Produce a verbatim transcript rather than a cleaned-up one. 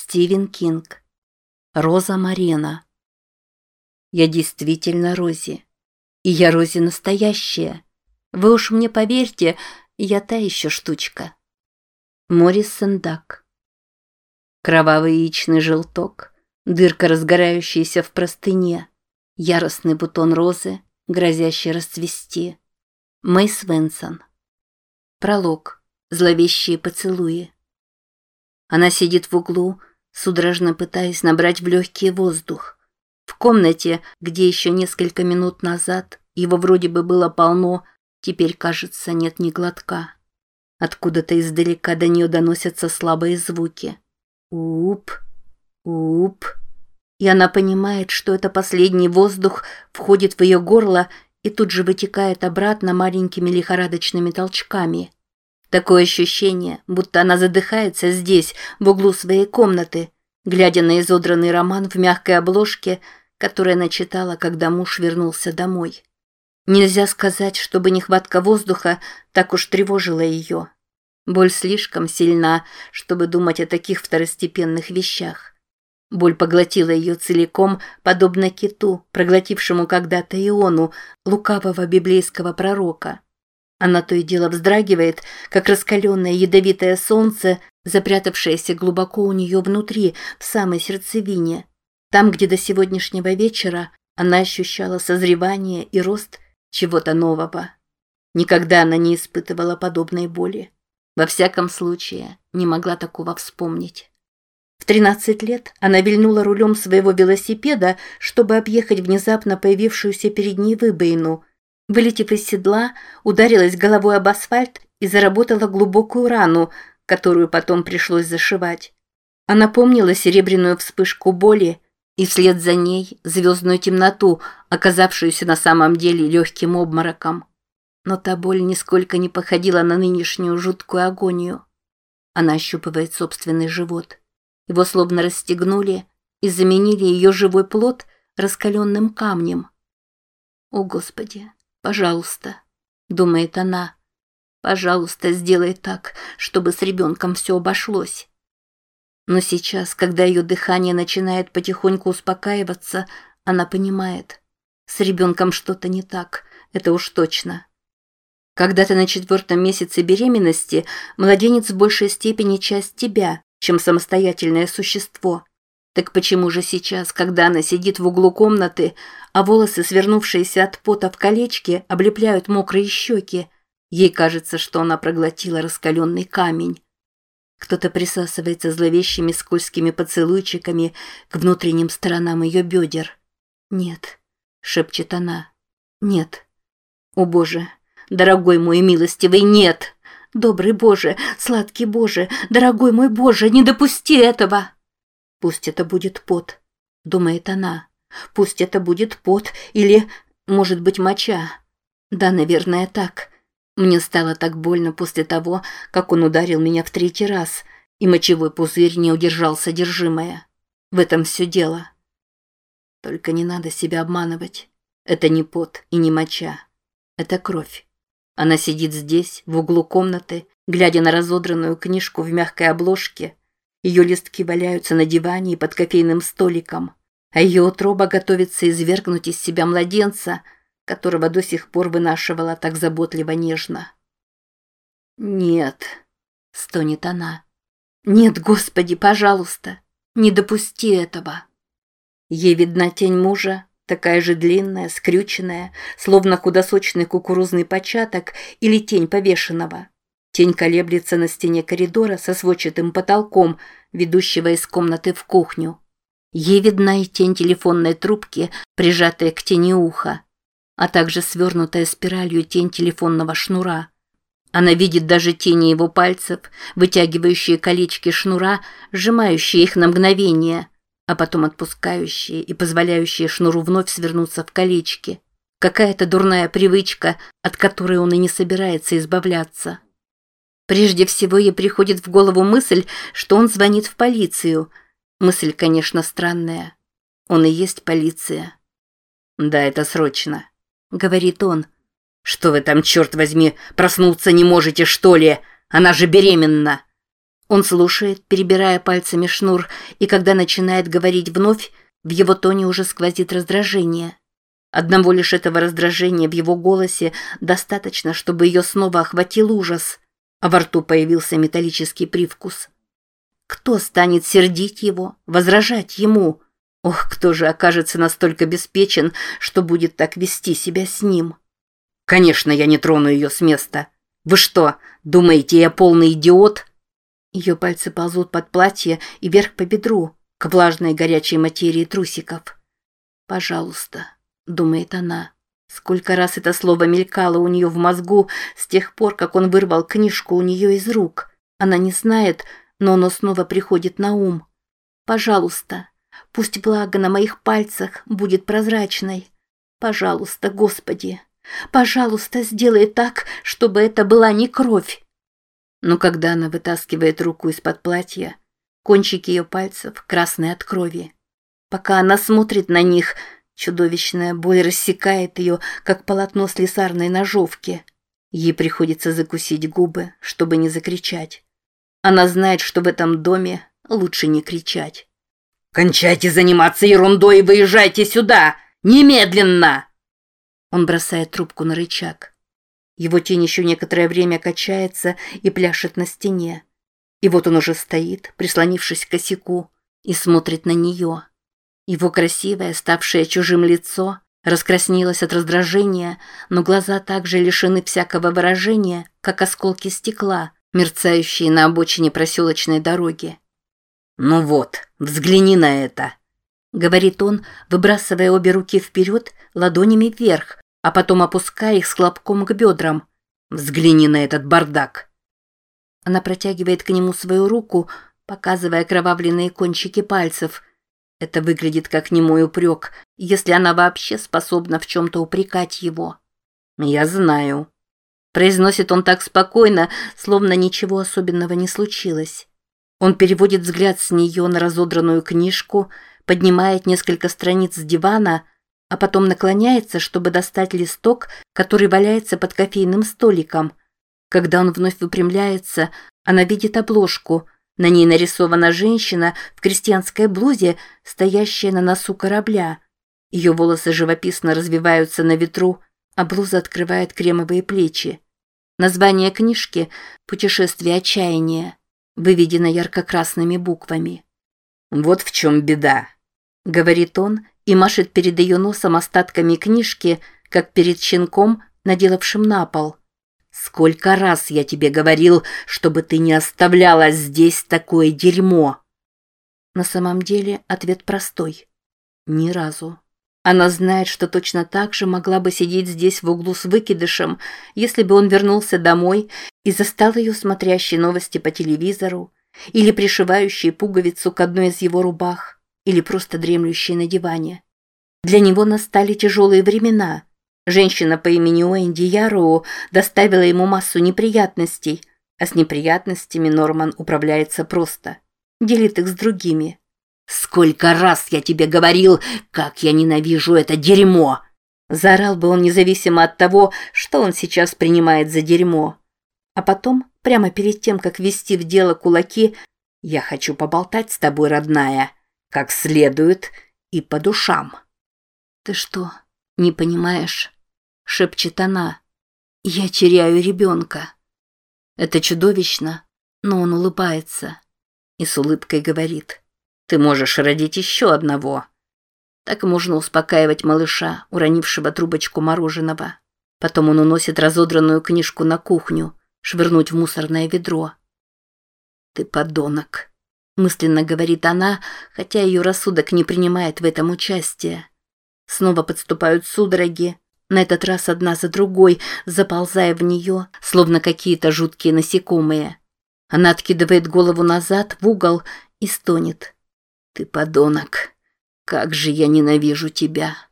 Стивен Кинг. Роза Морено. Я действительно Рози. И я Рози настоящая. Вы уж мне поверьте, я та еще штучка. Морис Сендак. Кровавый яичный желток, дырка, разгорающаяся в простыне, яростный бутон розы, грозящий расцвести. Мэй Свенсон. Пролог. Зловещие поцелуи. Она сидит в углу, судорожно пытаясь набрать в легкий воздух. В комнате, где еще несколько минут назад его вроде бы было полно, теперь, кажется, нет ни глотка. Откуда-то издалека до нее доносятся слабые звуки. Уп, уп. И она понимает, что это последний воздух входит в ее горло и тут же вытекает обратно маленькими лихорадочными толчками. Такое ощущение, будто она задыхается здесь, в углу своей комнаты, глядя на изодранный роман в мягкой обложке, который она читала, когда муж вернулся домой. Нельзя сказать, чтобы нехватка воздуха так уж тревожила ее. Боль слишком сильна, чтобы думать о таких второстепенных вещах. Боль поглотила ее целиком, подобно киту, проглотившему когда-то Иону, лукавого библейского пророка. Она то и дело вздрагивает, как раскаленное ядовитое солнце, запрятавшееся глубоко у нее внутри, в самой сердцевине. Там, где до сегодняшнего вечера она ощущала созревание и рост чего-то нового. Никогда она не испытывала подобной боли. Во всяком случае, не могла такого вспомнить. В тринадцать лет она вильнула рулем своего велосипеда, чтобы объехать внезапно появившуюся перед ней выбоину. Вылетев из седла, ударилась головой об асфальт и заработала глубокую рану, которую потом пришлось зашивать. Она помнила серебряную вспышку боли и вслед за ней звездную темноту, оказавшуюся на самом деле легким обмороком. Но та боль нисколько не походила на нынешнюю жуткую агонию. Она ощупывает собственный живот. Его словно расстегнули и заменили ее живой плод раскаленным камнем. «О, Господи! Пожалуйста», — думает она, — «пожалуйста, сделай так, чтобы с ребенком все обошлось». Но сейчас, когда ее дыхание начинает потихоньку успокаиваться, она понимает, с ребенком что-то не так, это уж точно. Когда-то на четвертом месяце беременности младенец в большей степени часть тебя, чем самостоятельное существо. Так почему же сейчас, когда она сидит в углу комнаты, а волосы, свернувшиеся от пота в колечке, облепляют мокрые щеки, ей кажется, что она проглотила раскаленный камень? Кто-то присасывается зловещими скользкими поцелуйчиками к внутренним сторонам ее бедер. «Нет», — шепчет она, — «нет». «О, Боже, дорогой мой милостивый, нет! Добрый Боже, сладкий Боже, дорогой мой Боже, не допусти этого!» «Пусть это будет пот», — думает она. «Пусть это будет пот или, может быть, моча. Да, наверное, так. Мне стало так больно после того, как он ударил меня в третий раз, и мочевой пузырь не удержал содержимое. В этом все дело. Только не надо себя обманывать. Это не пот и не моча. Это кровь. Она сидит здесь, в углу комнаты, глядя на разодранную книжку в мягкой обложке. Ее листки валяются на диване и под кофейным столиком, а ее утроба готовится извергнуть из себя младенца, которого до сих пор вынашивала так заботливо нежно. «Нет», — стонет она. «Нет, Господи, пожалуйста, не допусти этого». Ей видна тень мужа, такая же длинная, скрюченная, словно худосочный кукурузный початок или тень повешенного. Тень колеблется на стене коридора со сводчатым потолком, ведущего из комнаты в кухню. Ей видна и тень телефонной трубки, прижатая к тени уха, а также свернутая спиралью тень телефонного шнура. Она видит даже тени его пальцев, вытягивающие колечки шнура, сжимающие их на мгновение, а потом отпускающие и позволяющие шнуру вновь свернуться в колечки. Какая-то дурная привычка, от которой он и не собирается избавляться. Прежде всего ей приходит в голову мысль, что он звонит в полицию. Мысль, конечно, странная. Он и есть полиция. «Да, это срочно», — говорит он. «Что вы там, черт возьми, проснуться не можете, что ли? Она же беременна!» Он слушает, перебирая пальцами шнур, и когда начинает говорить вновь, в его тоне уже сквозит раздражение. Одного лишь этого раздражения в его голосе достаточно, чтобы ее снова охватил ужас, а во рту появился металлический привкус. Кто станет сердить его, возражать ему? Ох, кто же окажется настолько беспечен, что будет так вести себя с ним? Конечно, я не трону ее с места. Вы что, думаете, я полный идиот? Ее пальцы ползут под платье и вверх по бедру, к влажной горячей материи трусиков. «Пожалуйста», — думает она. Сколько раз это слово мелькало у нее в мозгу с тех пор, как он вырвал книжку у нее из рук. Она не знает, но оно снова приходит на ум. «Пожалуйста, пусть влага на моих пальцах будет прозрачной. Пожалуйста, Господи, пожалуйста, сделай так, чтобы это была не кровь». Но когда она вытаскивает руку из-под платья, кончики ее пальцев красные от крови. Пока она смотрит на них, чудовищная боль рассекает ее, как полотно слесарной ножовки. Ей приходится закусить губы, чтобы не закричать. Она знает, что в этом доме лучше не кричать. «Кончайте заниматься ерундой и выезжайте сюда! Немедленно!» Он бросает трубку на рычаг. Его тень еще некоторое время качается и пляшет на стене. И вот он уже стоит, прислонившись к косяку, и смотрит на нее. Его красивое, ставшее чужим лицо, раскраснелось от раздражения, но глаза также лишены всякого выражения, как осколки стекла, мерцающие на обочине проселочной дороги. «Ну вот, взгляни на это», — говорит он, выбрасывая обе руки вперед, ладонями вверх, а потом опуская их с хлопком к бедрам. «Взгляни на этот бардак!» Она протягивает к нему свою руку, показывая окровавленные кончики пальцев. Это выглядит как немой упрек, если она вообще способна в чем-то упрекать его. «Я знаю», — произносит он так спокойно, словно ничего особенного не случилось. Он переводит взгляд с нее на разодранную книжку, поднимает несколько страниц с дивана, а потом наклоняется, чтобы достать листок, который валяется под кофейным столиком. Когда он вновь выпрямляется, она видит обложку. На ней нарисована женщина в крестьянской блузе, стоящая на носу корабля. Ее волосы живописно развиваются на ветру, а блуза открывает кремовые плечи. Название книжки «Путешествие отчаяния» выведено ярко-красными буквами. «Вот в чем беда», — говорит он, и машет перед ее носом остатками книжки, как перед щенком, наделавшим на пол. «Сколько раз я тебе говорил, чтобы ты не оставляла здесь такое дерьмо!» На самом деле ответ простой. Ни разу. Она знает, что точно так же могла бы сидеть здесь в углу с выкидышем, если бы он вернулся домой и застал ее смотрящей новости по телевизору, или пришивающей пуговицу к одной из его рубах, или просто дремлющей на диване. Для него настали тяжелые времена. Женщина по имени Уэнди Яроу доставила ему массу неприятностей, а с неприятностями Норман управляется просто. Делит их с другими. «Сколько раз я тебе говорил, как я ненавижу это дерьмо!» Заорал бы он независимо от того, что он сейчас принимает за дерьмо. А потом, прямо перед тем, как ввести в дело кулаки, «Я хочу поболтать с тобой, родная, как следует и по душам». «Ты что, не понимаешь?» — шепчет она. «Я теряю ребенка». Это чудовищно, но он улыбается и с улыбкой говорит: «Ты можешь родить еще одного». Так можно успокаивать малыша, уронившего трубочку мороженого. Потом он уносит разодранную книжку на кухню, швырнуть в мусорное ведро. «Ты подонок», — мысленно говорит она, хотя ее рассудок не принимает в этом участие. Снова подступают судороги, на этот раз одна за другой, заползая в нее, словно какие-то жуткие насекомые. Она откидывает голову назад в угол и стонет: «Ты подонок, как же я ненавижу тебя».